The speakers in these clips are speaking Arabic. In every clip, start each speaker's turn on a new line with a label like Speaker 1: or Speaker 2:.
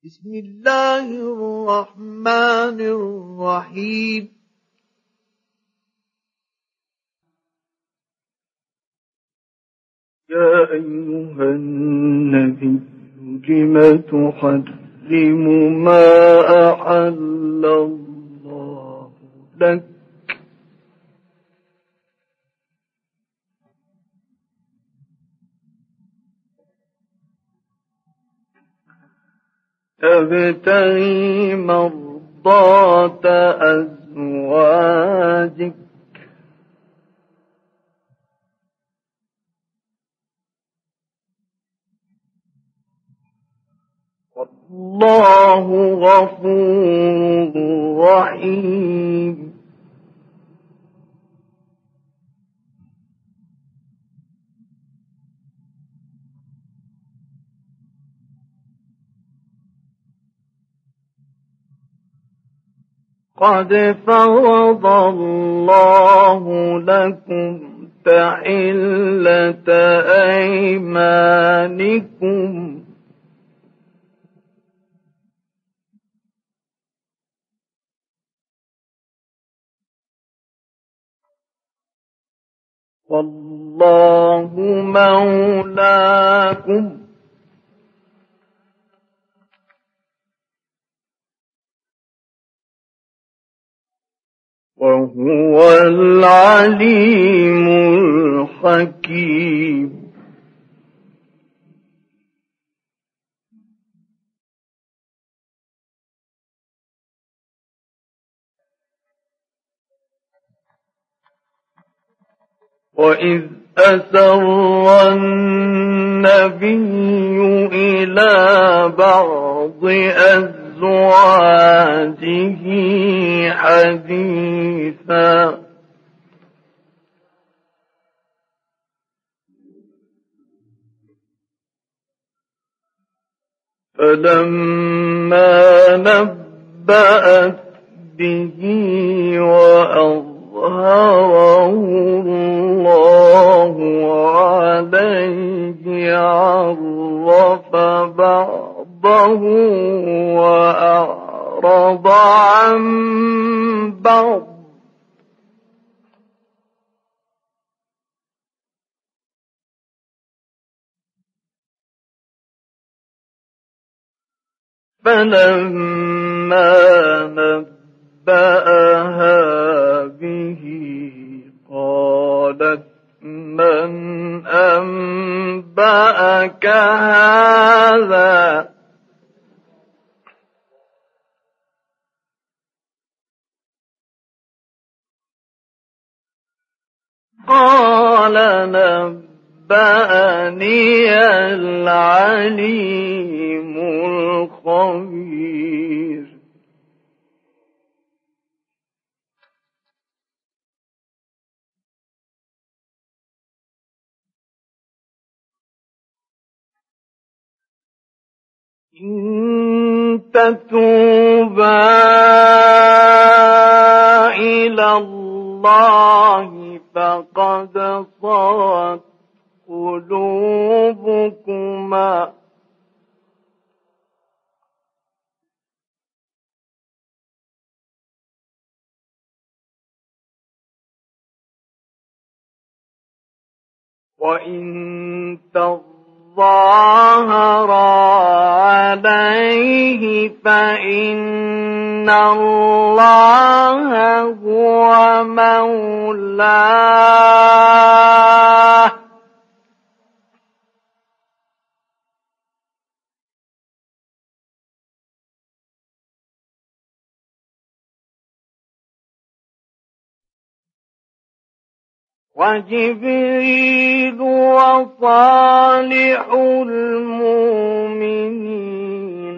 Speaker 1: بسم الله الرحمن الرحيم. يا أيها النبي لم تحرم ما أحل الله لك تبتغي مرضات أزواجك والله غفور رحيم. قد فرض الله لكم تحلة أيمانكم والله مولاكم وهو العليم الحكيم. وإذ أسر النبي إلى بعض أزواجه حديثا فلما نبأت به وأظهره الله عليه عرف بعضه وأعرض عن بعض فلما نبأها به قالت من أنبأك هذا قال نبأني العليم الخبير. إن تتوبا إلى الله فقد صغت قلوبكما وإن تظاهرا عليه فإن الله هو مولاه وجبريل وصالح المؤمنين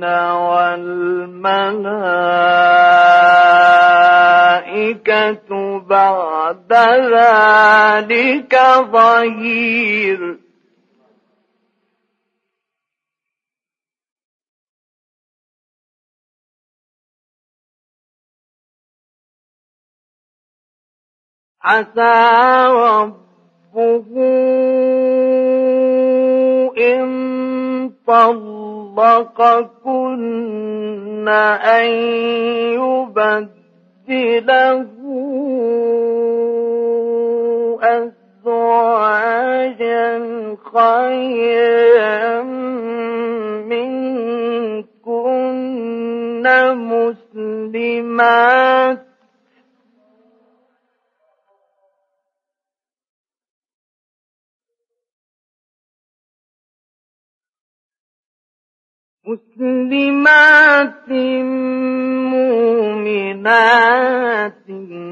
Speaker 1: والملائكة بعد ذلك ظهير. عسى ربه إن طلقكن طلقكن أن يبدله أزواجا خيرا منكن مسلمات مؤمنات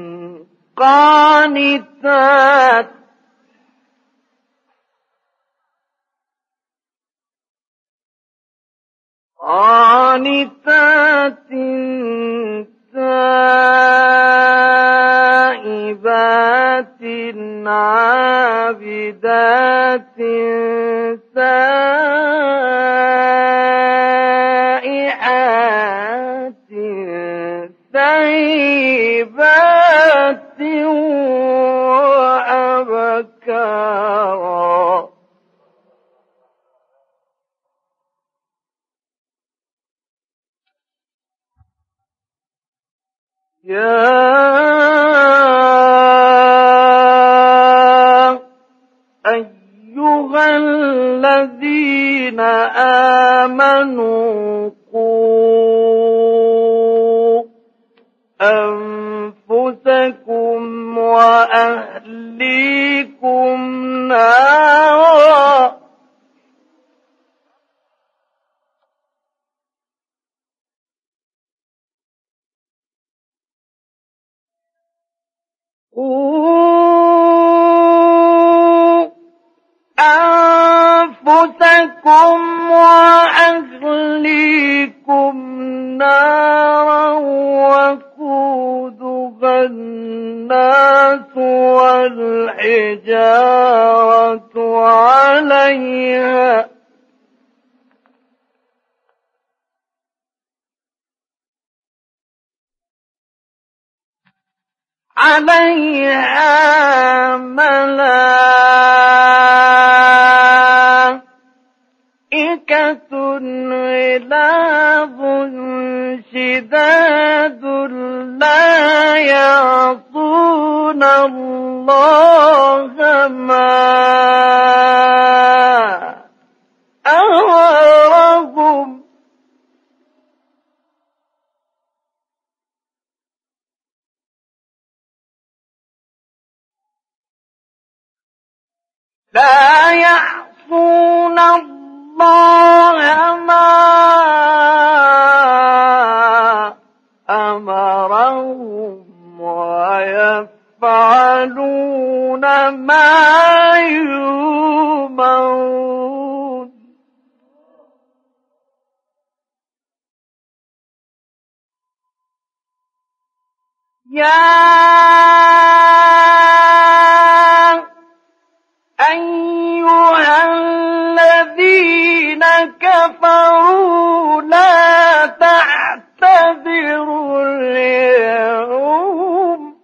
Speaker 1: قانتات تائبات عابدات سائحات ثيبات وأبكارا يا أيها الذين آمنوا قوا أنفسكم وأهليكم نارا أنفسكم وأهليكم نارا وقودها الناس والحجارة عليها ملائكة غلاظ شداد لا يعصون الله ما أمرهم لا يعصون الله ما أمرهم ويفعلون ما يؤمرون يا أيها الذين كفروا لا تعتذروا اليوم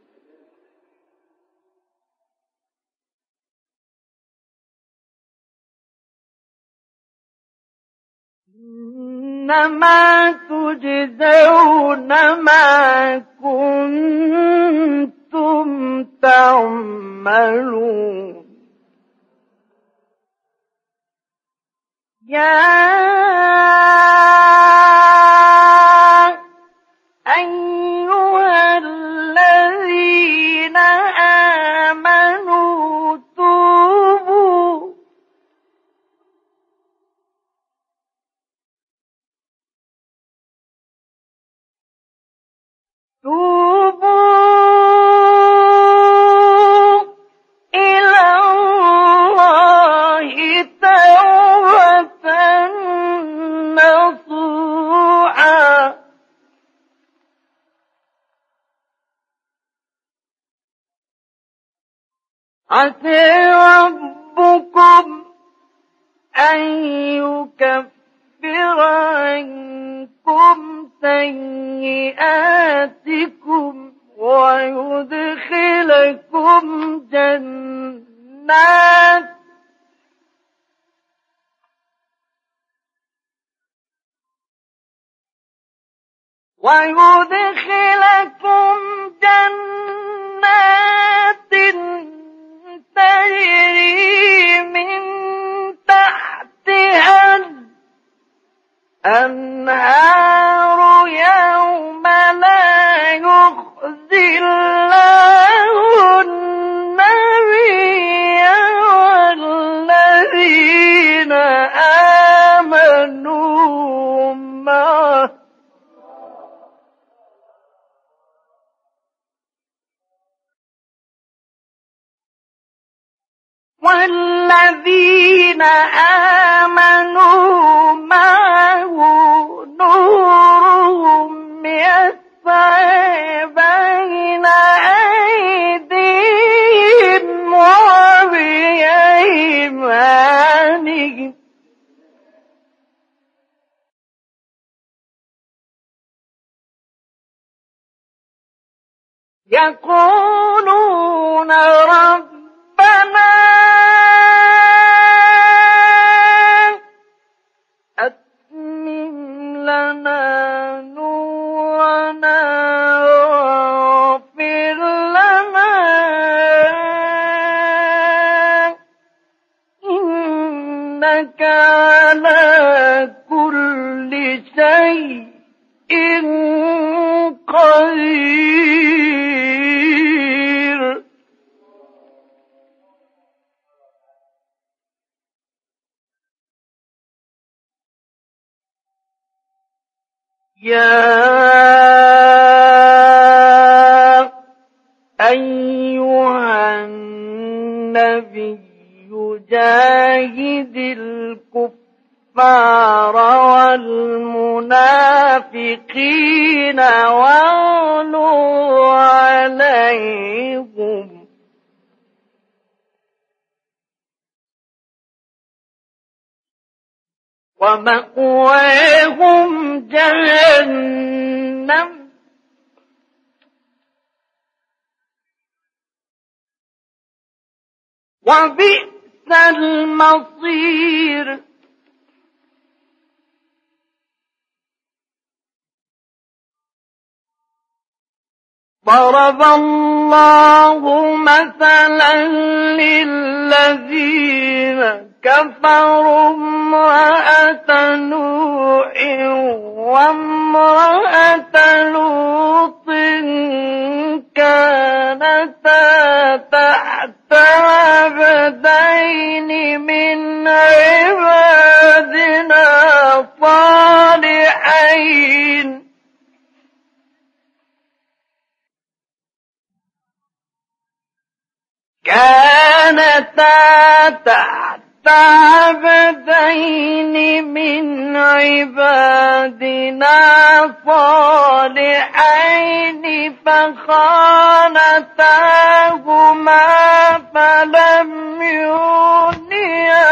Speaker 1: إنما تجزون ما كنتم تعملون يا أيها الذين آمنوا توبوا إلى الله توبة نصوحا عسى ربكم أن يكفر عنكم سيئاتكم ويدخلكم ويدخلكم جنات تجري من تحتها الأنهار يوم لا يخزي الله النبي والذين آمنوا معه نورهم يسعى بين أيديهم وبأيمانهم يقولون ربنا أتمم لنا نورنا واغفر لنا إنك على كل شيء قدير. يا أيها النبي جاهد الكفار والمنافقين واغلظ عليهم ومأواهم جهنم وبئس المصير. ضرب الله مثلا للذين كفروا امرأة نوح وامرأة لوط كانتا تحت عبدين من عبادنا صالحين كانتا تحت عبدين من عبادنا صالحين فخانتاهما فلم يغنيا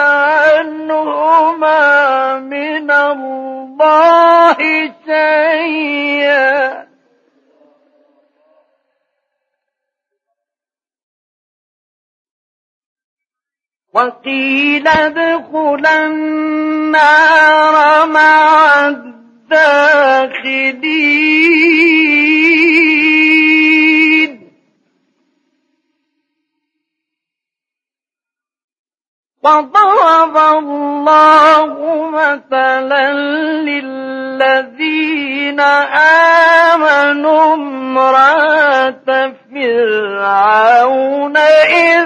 Speaker 1: عنهما من الله شيئا وقيل ادخلا النار مع الداخلين. وضرب الله مثلا للذين آمنوا امرأة فرعون إذ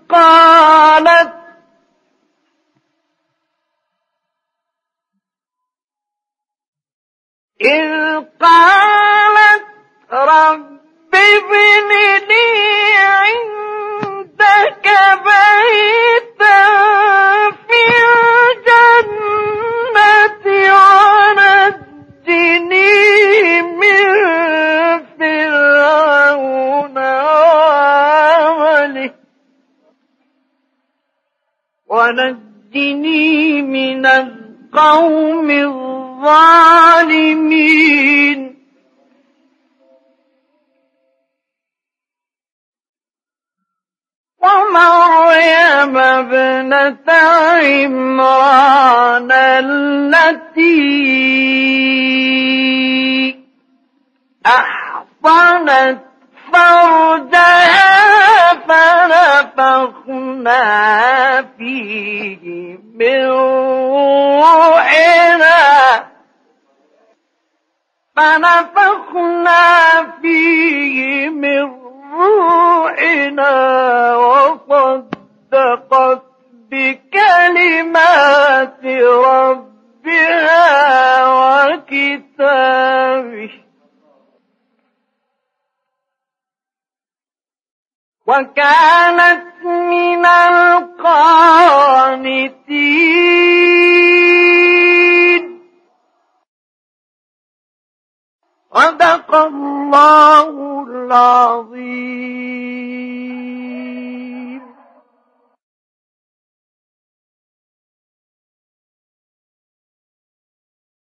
Speaker 1: قالت رب ابن لي عندك بيتا في الجنة ونجني من فرعون وعمله ونجني من القوم الظالمين. ومريم ابنة عمران التي أحصنت فرجها فنفخنا فيه من روحنا وصدقت بكلمات ربها وكتابه وكانت من القانتين. صدق الله.